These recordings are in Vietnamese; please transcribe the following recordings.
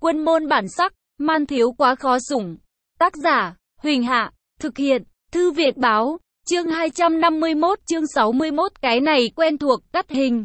Quân môn bản sắc, man thiếu quá khó sủng. Tác giả, Huỳnh Hạ, thực hiện, Thư Việt Báo, chương 251 chương 61 cái này quen thuộc, cắt hình.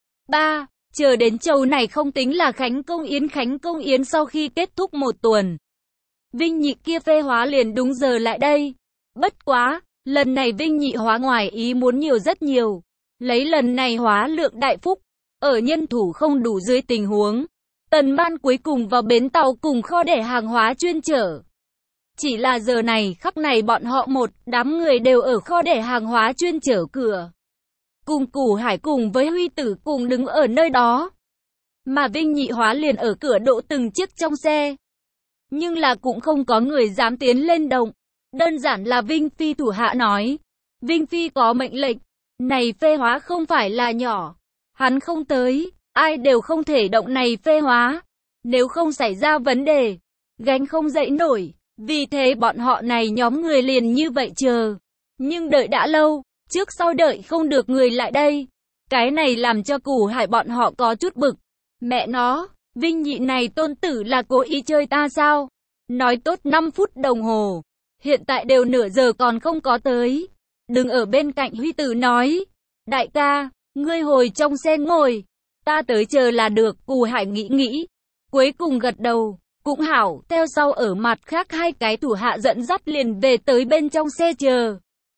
3. Chờ đến chầu này không tính là Khánh Công Yến sau khi kết thúc một tuần. Vinh Nhị kia phê hóa liền đúng giờ lại đây. Bất quá, lần này Vinh Nhị hóa ngoài ý muốn nhiều rất nhiều. Lấy lần này hóa lượng đại phúc, ở nhân thủ không đủ dưới tình huống, Tần Ban cuối cùng vào bến tàu cùng kho để hàng hóa chuyên chở. Chỉ là giờ này khắc này bọn họ một đám người đều ở kho để hàng hóa chuyên chở cửa. Cùng Củ Hải cùng với Huy Tử cùng đứng ở nơi đó. Mà Vinh Nhị hóa liền ở cửa độ từng chiếc trong xe. Nhưng là cũng không có người dám tiến lên động. Đơn giản là Vinh Phi thủ hạ nói. Vinh Phi có mệnh lệnh. Này phê hóa không phải là nhỏ. Hắn không tới, ai đều không thể động này phê hóa. Nếu không xảy ra vấn đề, gánh không dậy nổi. Vì thế bọn họ này nhóm người liền như vậy chờ. Nhưng đợi đã lâu, trước sau đợi không được người lại đây. Cái này làm cho Củ Hải bọn họ có chút bực. Mẹ nó, Vinh Nhị này tôn tử là cố ý chơi ta sao? Nói tốt 5 phút đồng hồ. Hiện tại đều nửa giờ còn không có tới. Đừng ở bên cạnh Huy Tử nói. Đại ca, ngươi hồi trong xe ngồi. Ta tới chờ là được. Củ Hải nghĩ. Cuối cùng gật đầu. Cũng hảo, theo sau ở mặt khác hai cái thủ hạ dẫn dắt liền về tới bên trong xe chờ.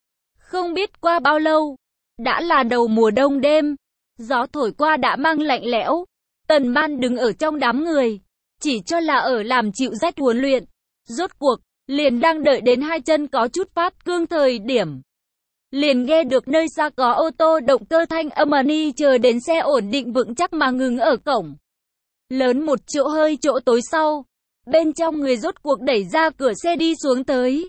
Không biết qua bao lâu, đã là đầu mùa đông đêm, gió thổi qua đã mang lạnh lẽo. Tần Ban đứng ở trong đám người, chỉ cho là ở làm chịu rách huấn luyện. Rốt cuộc, liền đang đợi đến hai chân có chút phát cương thời điểm. Liền nghe được nơi xa có ô tô động cơ thanh âm ni chờ đến xe ổn định vững chắc mà ngừng ở cổng. Lớn một chỗ hơi chỗ tối sau. Bên trong người rốt cuộc đẩy ra cửa xe đi xuống tới.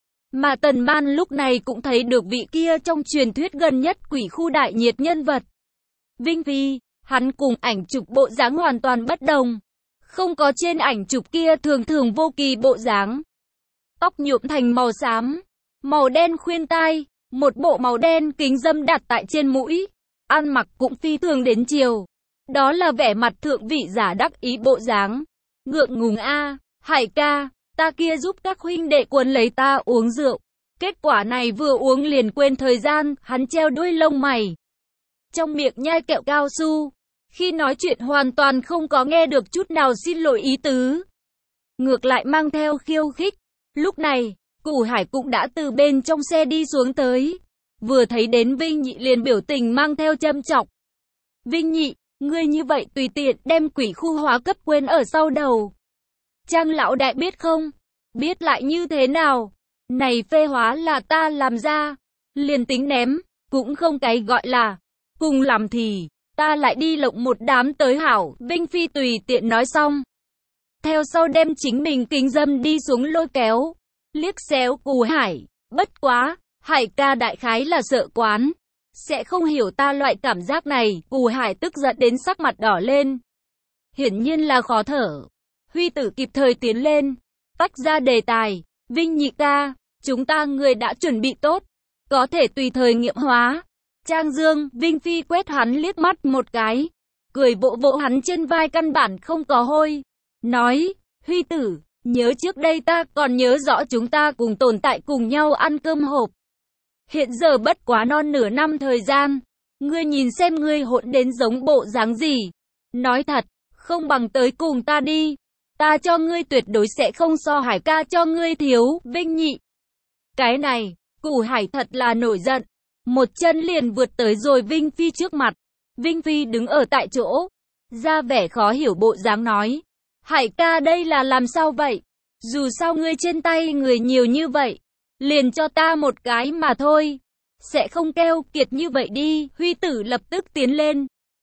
Mà Tần Ban lúc này cũng thấy được vị kia trong truyền thuyết gần nhất quỷ khu đại nhiệt nhân vật. Vinh Phi, hắn cùng ảnh chụp bộ dáng hoàn toàn bất đồng. Không có trên ảnh chụp kia thường vô kỳ bộ dáng. Tóc nhuộm thành màu xám, màu đen khuyên tai, một bộ màu đen kính dâm đặt tại trên mũi. Ăn mặc cũng phi thường đến chiều. Đó là vẻ mặt thượng vị giả đắc ý bộ dáng. Ngượng ngùng a, Hải ca, ta kia giúp các huynh đệ quấn lấy ta uống rượu. Kết quả này vừa uống liền quên thời gian, hắn treo đuôi lông mày. Trong miệng nhai kẹo cao su, khi nói chuyện hoàn toàn không có nghe được chút nào xin lỗi ý tứ. Ngược lại mang theo khiêu khích. Lúc này, Củ Hải cũng đã từ bên trong xe đi xuống tới. Vừa thấy đến Vinh Nhị liền biểu tình mang theo châm chọc. Vinh Nhị, ngươi như vậy tùy tiện đem quỷ khu hóa cấp quên ở sau đầu. Trang lão đại biết không? Biết lại như thế nào? Này phê hóa là ta làm ra. Liền tính ném, cũng không cái gọi là. Cùng làm thì, ta lại đi lộng một đám tới hảo. Vinh Phi tùy tiện nói xong. Theo sau đem chính mình kính dâm đi xuống lôi kéo. Liếc xéo Củ Hải. Bất quá, Hải ca đại khái là sợ quán. Sẽ không hiểu ta loại cảm giác này. Củ Hải tức giận đến sắc mặt đỏ lên. Hiển nhiên là khó thở. Huy Tử kịp thời tiến lên. Tách ra đề tài. Vinh Nhị ca, chúng ta người đã chuẩn bị tốt. Có thể tùy thời nghiệm hóa. Trang Dương, Vinh Phi quét hắn liếc mắt một cái. Cười vỗ vỗ hắn trên vai căn bản không có hôi. Nói, Huy Tử, nhớ trước đây ta còn nhớ rõ chúng ta cùng tồn tại cùng nhau ăn cơm hộp. Hiện giờ bất quá non nửa năm thời gian. Ngươi nhìn xem ngươi hỗn đến giống bộ dáng gì. Nói thật, không bằng tới cùng ta đi. Ta cho ngươi tuyệt đối sẽ không so Hải ca cho ngươi thiếu. Vinh Nhị. Cái này, Củ Hải thật là nổi giận. Một chân liền vượt tới rồi Vinh Phi trước mặt. Vinh Phi đứng ở tại chỗ. Ra vẻ khó hiểu bộ dáng nói. Hải ca đây là làm sao vậy? Dù sao ngươi trên tay người nhiều như vậy. Liền cho ta một cái mà thôi. Sẽ không keo kiệt như vậy đi. Huy Tử lập tức tiến lên.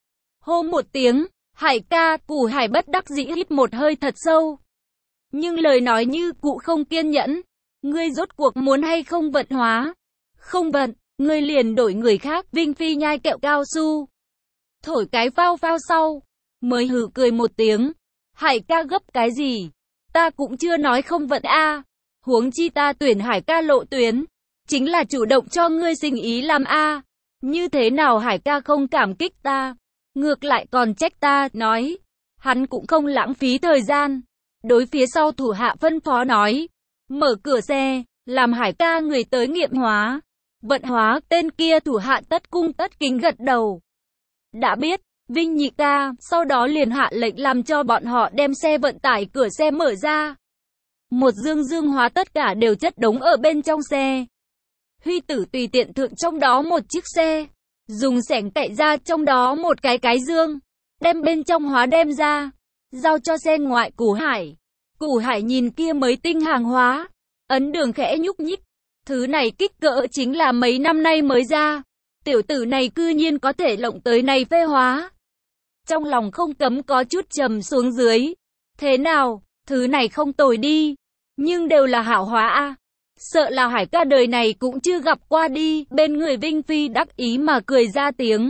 Hô một tiếng. Hải ca, Củ Hải bất đắc dĩ hít một hơi thật sâu. Nhưng lời nói như cụ không kiên nhẫn. Ngươi rốt cuộc muốn hay không vận hóa? Không vận, ngươi liền đổi người khác. Vinh Phi nhai kẹo cao su. Thổi cái phao phao sau. Mới hừ cười một tiếng. Hải ca gấp cái gì? Ta cũng chưa nói không vận a. Huống chi ta tuyển Hải ca lộ tuyến. Chính là chủ động cho ngươi sinh ý làm a. Như thế nào Hải ca không cảm kích ta? Ngược lại còn trách ta, nói. hắn cũng không lãng phí thời gian. Đối phía sau thủ hạ phân phó nói, mở cửa xe, làm Hải ca người tới nghiệm hóa, vận hóa. Tên kia thủ hạ tất cung tất kính gật đầu. Đã biết, Vinh nhị ca, sau đó liền hạ lệnh làm cho bọn họ đem xe vận tải cửa xe mở ra. Một dương hóa tất cả đều chất đống ở bên trong xe. Huy Tử tùy tiện thượng trong đó một chiếc xe, dùng xẻng cạy ra trong đó một cái dương, đem bên trong hóa đem ra, giao cho xe ngoại Củ Hải. Củ Hải nhìn kia mới tinh hàng hóa, ấn đường khẽ nhúc nhích. Thứ này kích cỡ chính là mấy năm nay mới ra. Tiểu tử này cư nhiên có thể lộng tới này phê hóa. Trong lòng không cấm có chút trầm xuống dưới. Thế nào, thứ này không tồi đi, nhưng đều là hảo hóa a. Sợ là Hải ca đời này cũng chưa gặp qua đi. Bên người Vinh Phi đắc ý mà cười ra tiếng.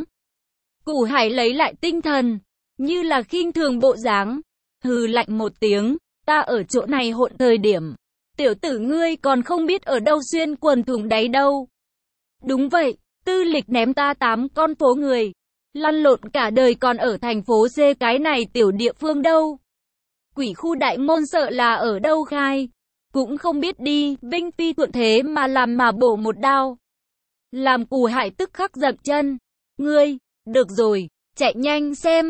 Củ Hải lấy lại tinh thần, như là khinh thường bộ dáng, hừ lạnh một tiếng, ta ở chỗ này hỗn thời điểm, tiểu tử ngươi còn không biết ở đâu xuyên quần thủng đáy đâu. Đúng vậy, tư lịch ném ta 8 con phố người, lăn lộn cả đời còn ở thành phố C cái này tiểu địa phương đâu. Quỷ khu đại môn sợ là ở đâu khai, cũng không biết đi. Vinh Phi thuận thế mà làm mà bổ một đao, làm Củ Hải tức khắc dậm chân. Ngươi, được rồi, chạy nhanh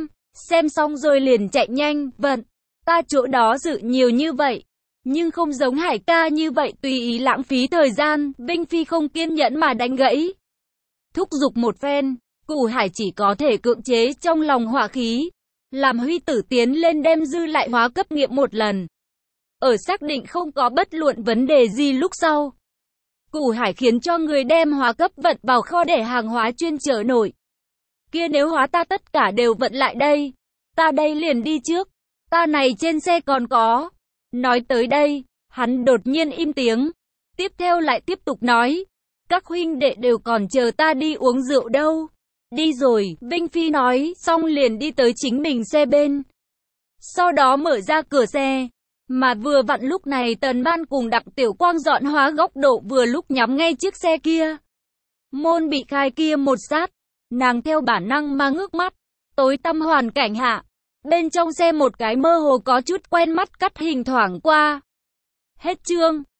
xem xong rồi liền chạy nhanh. Vận, ta chỗ đó dự nhiều như vậy, nhưng không giống Hải ca như vậy tùy ý lãng phí thời gian. Vinh Phi không kiên nhẫn mà đánh gãy, thúc giục một phen. Củ Hải chỉ có thể cưỡng chế trong lòng hỏa khí, làm Huy Tử tiến lên đem dư lại hóa cấp nghiệm một lần. Ở xác định không có bất luận vấn đề gì lúc sau, Củ Hải khiến cho người đem hóa cấp vận vào kho để hàng hóa chuyên chở nổi. Kia nếu hóa ta tất cả đều vận lại đây, ta đây liền đi trước, ta này trên xe còn có. Nói tới đây, hắn đột nhiên im tiếng, tiếp theo lại tiếp tục nói, các huynh đệ đều còn chờ ta đi uống rượu đâu. Đi rồi, Vinh Phi nói, xong liền đi tới chính mình xe bên. Sau đó mở ra cửa xe, mà vừa vặn lúc này Tần Ban cùng Đặng Tiểu Quang dọn hóa góc độ vừa lúc nhắm ngay chiếc xe kia. Môn bị khai kia một sát, nàng theo bản năng mà ngước mắt, tối tăm hoàn cảnh hạ, bên trong xe một cái mơ hồ có chút quen mắt cắt hình thoảng qua. Hết chương.